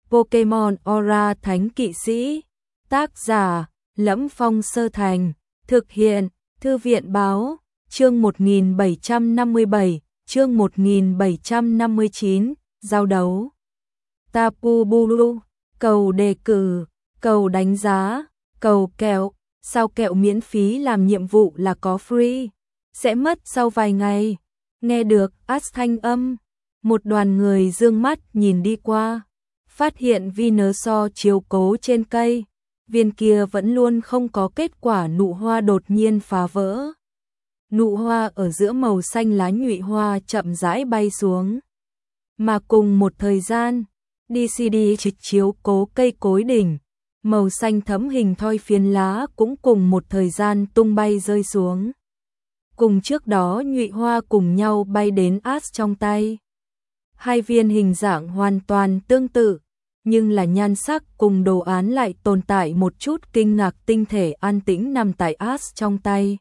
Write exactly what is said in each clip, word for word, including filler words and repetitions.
Pokemon Aura Thánh Kỵ Sĩ. Tác giả: Lẫm Phong Sơ Thành. Thực hiện: Thư viện báo. Chương một nghìn bảy trăm năm mươi bảy, chương một nghìn bảy trăm năm mươi chín, giao đấu. Tapu Bulu, cầu đề cử, cầu đánh giá, cầu kẹo, sao kẹo miễn phí làm nhiệm vụ là có free, sẽ mất sau vài ngày. Nghe được át thanh âm, một đoàn người dương mắt nhìn đi qua, phát hiện Venusaur chiếu cố trên cây, viên kia vẫn luôn không có kết quả nụ hoa đột nhiên phá vỡ. Nụ hoa ở giữa màu xanh lá nhụy hoa chậm rãi bay xuống. Mà cùng một thời gian, đê xê đê trịch chiếu cố cây cối đỉnh, màu xanh thẫm hình thoi phiến lá cũng cùng một thời gian tung bay rơi xuống. Cùng trước đó nhụy hoa cùng nhau bay đến Ash trong tay. Hai viên hình dạng hoàn toàn tương tự, nhưng là nhan sắc cùng đồ án lại tồn tại một chút kinh ngạc. Tinh thể an tĩnh nằm tại Ash trong tay,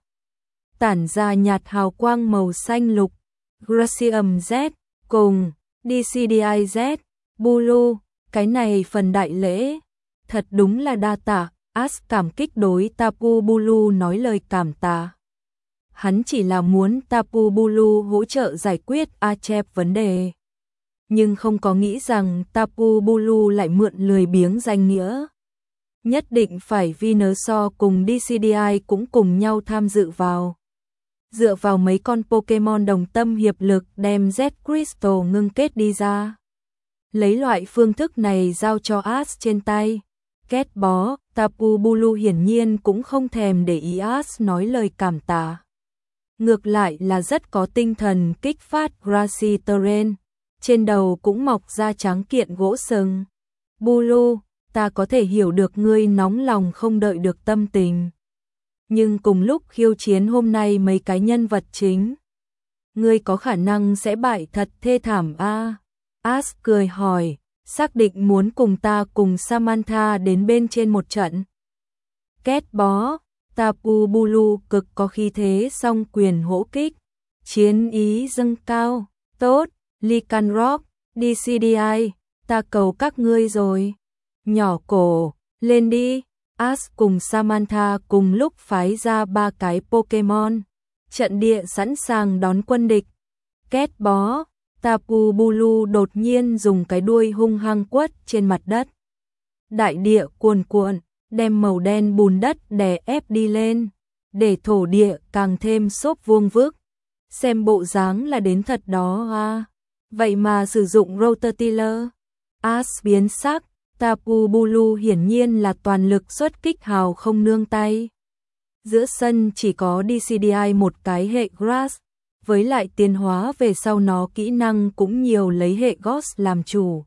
tản ra nhạt hào quang màu xanh lục. Gracium Z cùng đê xê đê i Z Bulu, cái này phần đại lễ, thật đúng là đa tạ. Ash cảm kích đối Tapu Bulu nói lời cảm tạ. Hắn chỉ là muốn Tapu Bulu hỗ trợ giải quyết Achep vấn đề, nhưng không có nghĩ rằng Tapu Bulu lại mượn lười biếng danh nghĩa. Nhất định phải Venusaur cùng đê xê đê i cũng cùng nhau tham dự vào. Dựa vào mấy con Pokemon đồng tâm hiệp lực đem Z Crystal ngưng kết đi ra. Lấy loại phương thức này giao cho Ash trên tay. Kết bó, Tapu Bulu hiển nhiên cũng không thèm để ý Ash nói lời cảm tạ. Ngược lại là rất có tinh thần kích phát. Grassy Terrain, trên đầu cũng mọc ra tráng kiện gỗ sừng. Bulu, ta có thể hiểu được ngươi nóng lòng không đợi được tâm tình. Nhưng cùng lúc khiêu chiến hôm nay mấy cái nhân vật chính, ngươi có khả năng sẽ bại thật thê thảm a. À? Ash cười hỏi, xác định muốn cùng ta cùng Samantha đến bên trên một trận. Kết bó, Tapu Bulu cực có khí thế song quyền hỗ kích, chiến ý dâng cao. Tốt, Lycanroc, đê xê đê i, ta cầu các ngươi rồi. Nhỏ cổ, lên đi. Ash cùng Samantha cùng lúc phái ra ba cái Pokemon, trận địa sẵn sàng đón quân địch. Kết bó, Tapu Bulu đột nhiên dùng cái đuôi hung hăng quất trên mặt đất. Đại địa cuồn cuộn, đem màu đen bùn đất đè ép đi lên, để thổ địa càng thêm xốp vuông vức. Xem bộ dáng là đến thật đó à. Vậy mà sử dụng Rototiller. Ash biến sắc. Tapu Bulu hiển nhiên là toàn lực xuất kích hào không nương tay. Giữa sân chỉ có đê xê đê i một cái hệ Grass, với lại tiến hóa về sau nó kỹ năng cũng nhiều lấy hệ Ghost làm chủ.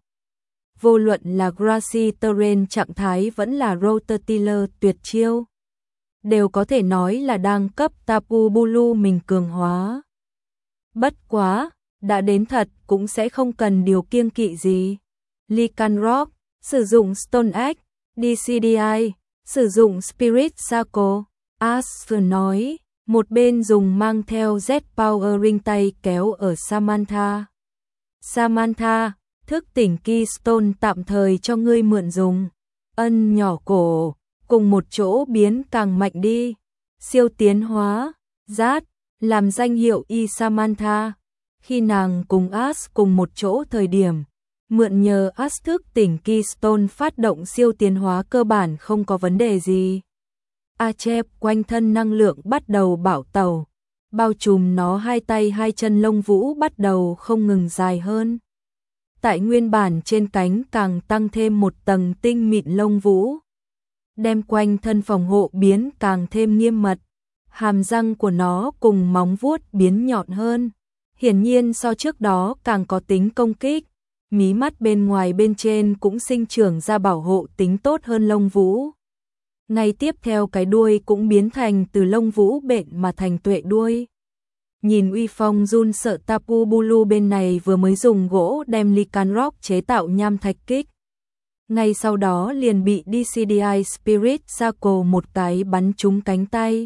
Vô luận là Grassy Terrain trạng thái vẫn là Rototiller tuyệt chiêu, đều có thể nói là đang cấp Tapu Bulu mình cường hóa. Bất quá, đã đến thật cũng sẽ không cần điều kiêng kỵ gì. Lycanroc sử dụng Stone Egg, đê xê đê i sử dụng Spirit Circle. Ash nói, một bên dùng mang theo Z Power Ring tay kéo ở Samantha. Samantha, thức tỉnh Keystone tạm thời cho ngươi mượn dùng. Ân nhỏ cổ, cùng một chỗ biến càng mạnh đi. Siêu tiến hóa, Rát, làm danh hiệu y Samantha. Khi nàng cùng Ash cùng một chỗ thời điểm, mượn nhờ Ash thức tỉnh Keystone phát động siêu tiến hóa cơ bản không có vấn đề gì. Achep quanh thân năng lượng bắt đầu bạo tàu, bao trùm nó hai tay hai chân lông vũ bắt đầu không ngừng dài hơn. Tại nguyên bản trên cánh càng tăng thêm một tầng tinh mịn lông vũ, đem quanh thân phòng hộ biến càng thêm nghiêm mật. Hàm răng của nó cùng móng vuốt biến nhọn hơn, hiển nhiên so trước đó càng có tính công kích. Mí mắt bên ngoài bên trên cũng sinh trưởng ra bảo hộ tính tốt hơn lông vũ. Ngay tiếp theo cái đuôi cũng biến thành từ lông vũ bện mà thành tuệ đuôi. Nhìn uy phong run sợ. Tapu Bulu bên này vừa mới dùng gỗ đem Lycanroc chế tạo nham thạch kích. Ngay sau đó liền bị đê xê đê i Spirit Circle một cái bắn trúng cánh tay.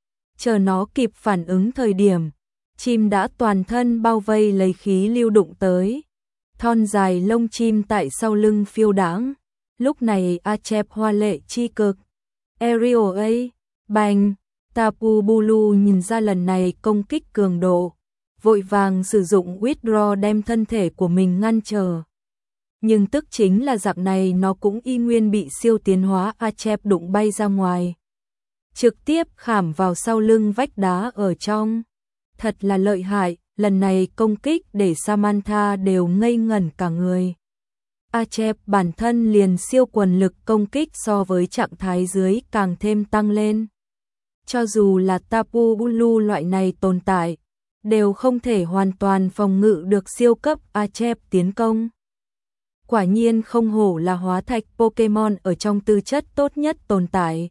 Chờ nó kịp phản ứng thời điểm, chim đã toàn thân bao vây lấy khí lưu đụng tới. thon dài lông chim tại sau lưng phiêu đãng. Lúc này Achep hoa lệ chi cực. Aerial A, bành, Tapu Bulu nhìn ra lần này công kích cường độ, vội vàng sử dụng withdraw đem thân thể của mình ngăn trở. Nhưng tức chính là dạng này nó cũng y nguyên bị siêu tiến hóa Achep đụng bay ra ngoài. Trực tiếp khảm vào sau lưng vách đá ở trong. Thật là lợi hại, lần này công kích để Samantha đều ngây ngẩn cả người. Achep bản thân liền siêu quần lực công kích so với trạng thái dưới càng thêm tăng lên. Cho dù là Tapu Bulu loại này tồn tại, đều không thể hoàn toàn phòng ngự được siêu cấp Achep tiến công. Quả nhiên không hổ là hóa thạch Pokemon ở trong tư chất tốt nhất tồn tại.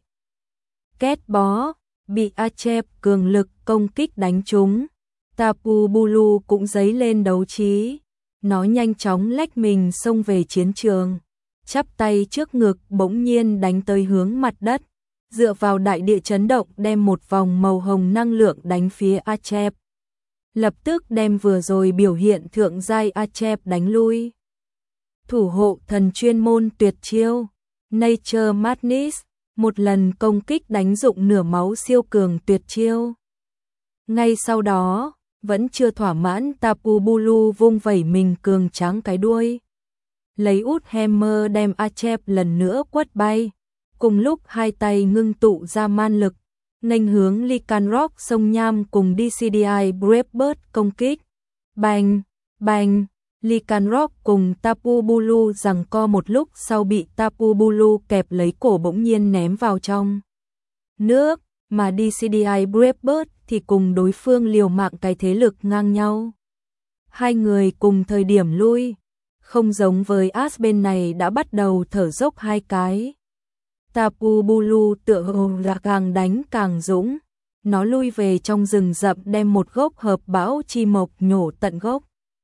Két bó, bị Achep cường lực công kích đánh trúng. Tapu Bulu cũng dấy lên đấu trí. Nó nhanh chóng lách mình xông về chiến trường. Chắp tay trước ngực bỗng nhiên đánh tới hướng mặt đất. Dựa vào đại địa chấn động đem một vòng màu hồng năng lượng đánh phía Achep. Lập tức đem vừa rồi biểu hiện thượng giai Achep đánh lui. Thủ hộ thần chuyên môn tuyệt chiêu. Nature Madness. Một lần công kích đánh dụng nửa máu siêu cường tuyệt chiêu. Ngay sau đó, vẫn chưa thỏa mãn Tapu Bulu vung vẩy mình cường tráng cái đuôi. Lấy út hammer đem Achep lần nữa quất bay. Cùng lúc hai tay ngưng tụ ra man lực, nghênh hướng Lycanroc sông nham cùng đê xê đê i Brave công kích. Bành, bành, Lycanroc cùng Tapu Bulu giằng co một lúc sau bị Tapu Bulu kẹp lấy cổ bỗng nhiên ném vào trong nước, mà đê xê đê i Brave thì cùng đối phương liều mạng cái thế lực ngang nhau. Hai người cùng thời điểm lui, không giống với Ash bên này đã bắt đầu thở dốc hai cái. Tapu Bulu tựa hồ là càng đánh càng dũng, nó lui về trong rừng rậm đem một gốc hợp bão chi mộc nhổ tận gốc.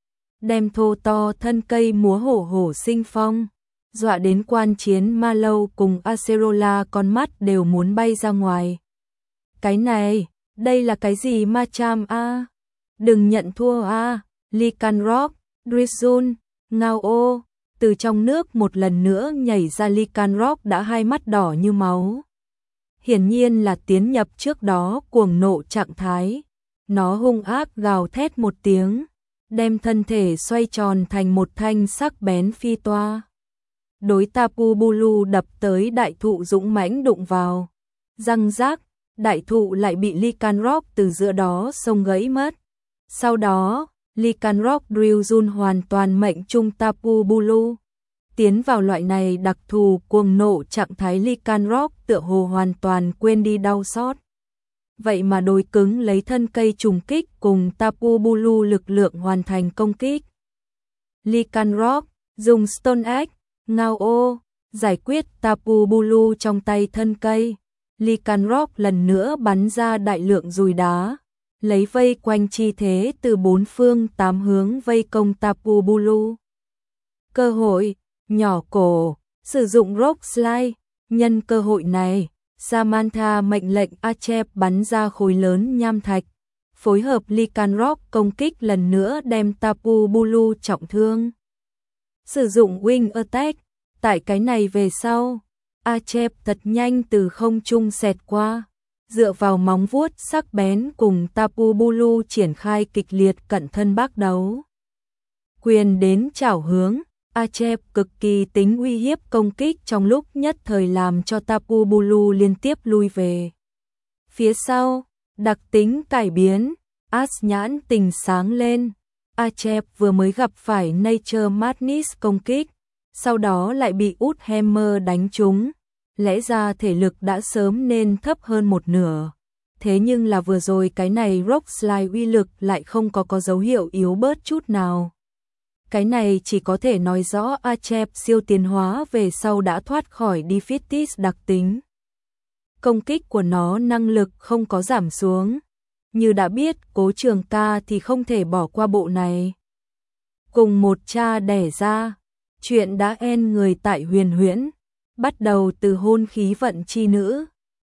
Đem thô to thân cây múa hổ hổ sinh phong, dọa đến quan chiến Ma Lâu cùng Acerola con mắt đều muốn bay ra ngoài. Cái này, đây là cái gì Machamp a? Đừng nhận thua a, Lycanroc, Drizzle, Ngao-o, từ trong nước một lần nữa nhảy ra Lycanroc đã hai mắt đỏ như máu. Hiển nhiên là tiến nhập trước đó cuồng nộ trạng thái. Nó hung ác gào thét một tiếng, đem thân thể xoay tròn thành một thanh sắc bén phi toa. Đối Tapu Bulu đập tới đại thụ dũng mãnh đụng vào. Răng rác, đại thụ lại bị Lycanroc từ giữa đó xông gãy mất. Sau đó, Lycanroc Drizzle hoàn toàn mệnh trung Tapu Bulu. Tiến vào loại này đặc thù cuồng nộ trạng thái, Lycanroc tựa hồ hoàn toàn quên đi đau xót. Vậy mà đôi cứng lấy thân cây trùng kích cùng Tapu Bulu lực lượng hoàn thành công kích. Lycanroc dùng Stone Axe, Ngao-o, giải quyết Tapu Bulu trong tay thân cây. Lycanroc lần nữa bắn ra đại lượng dùi đá, lấy vây quanh chi thế từ bốn phương tám hướng vây công Tapu Bulu. Cơ hội, nhỏ cổ, sử dụng Rock Slide, nhân cơ hội này, Samantha mệnh lệnh Achep bắn ra khối lớn nham thạch, phối hợp Lycanroc công kích lần nữa đem Tapu Bulu trọng thương. Sử dụng Wing Attack, tại cái này về sau, Achep thật nhanh từ không trung xẹt qua, dựa vào móng vuốt sắc bén cùng Tapu Bulu triển khai kịch liệt cận thân bác đấu. Quyền đến chảo hướng, Achep cực kỳ tính uy hiếp công kích trong lúc nhất thời làm cho Tapu Bulu liên tiếp lui về. Phía sau, đặc tính cải biến, Ash nhãn tình sáng lên. Achep vừa mới gặp phải Nature Madness công kích, sau đó lại bị út hammer đánh trúng. Lẽ ra thể lực đã sớm nên thấp hơn một nửa. Thế nhưng là vừa rồi cái này Rock Slide uy lực lại không có có dấu hiệu yếu bớt chút nào. Cái này chỉ có thể nói rõ Achep siêu tiến hóa về sau đã thoát khỏi Defeatist đặc tính. Công kích của nó năng lực không có giảm xuống. Như đã biết, Cố Trường Ca thì không thể bỏ qua bộ này. Cùng một cha đẻ ra, chuyện đã end người tại Huyền Huyễn, bắt đầu từ hôn khí vận chi nữ.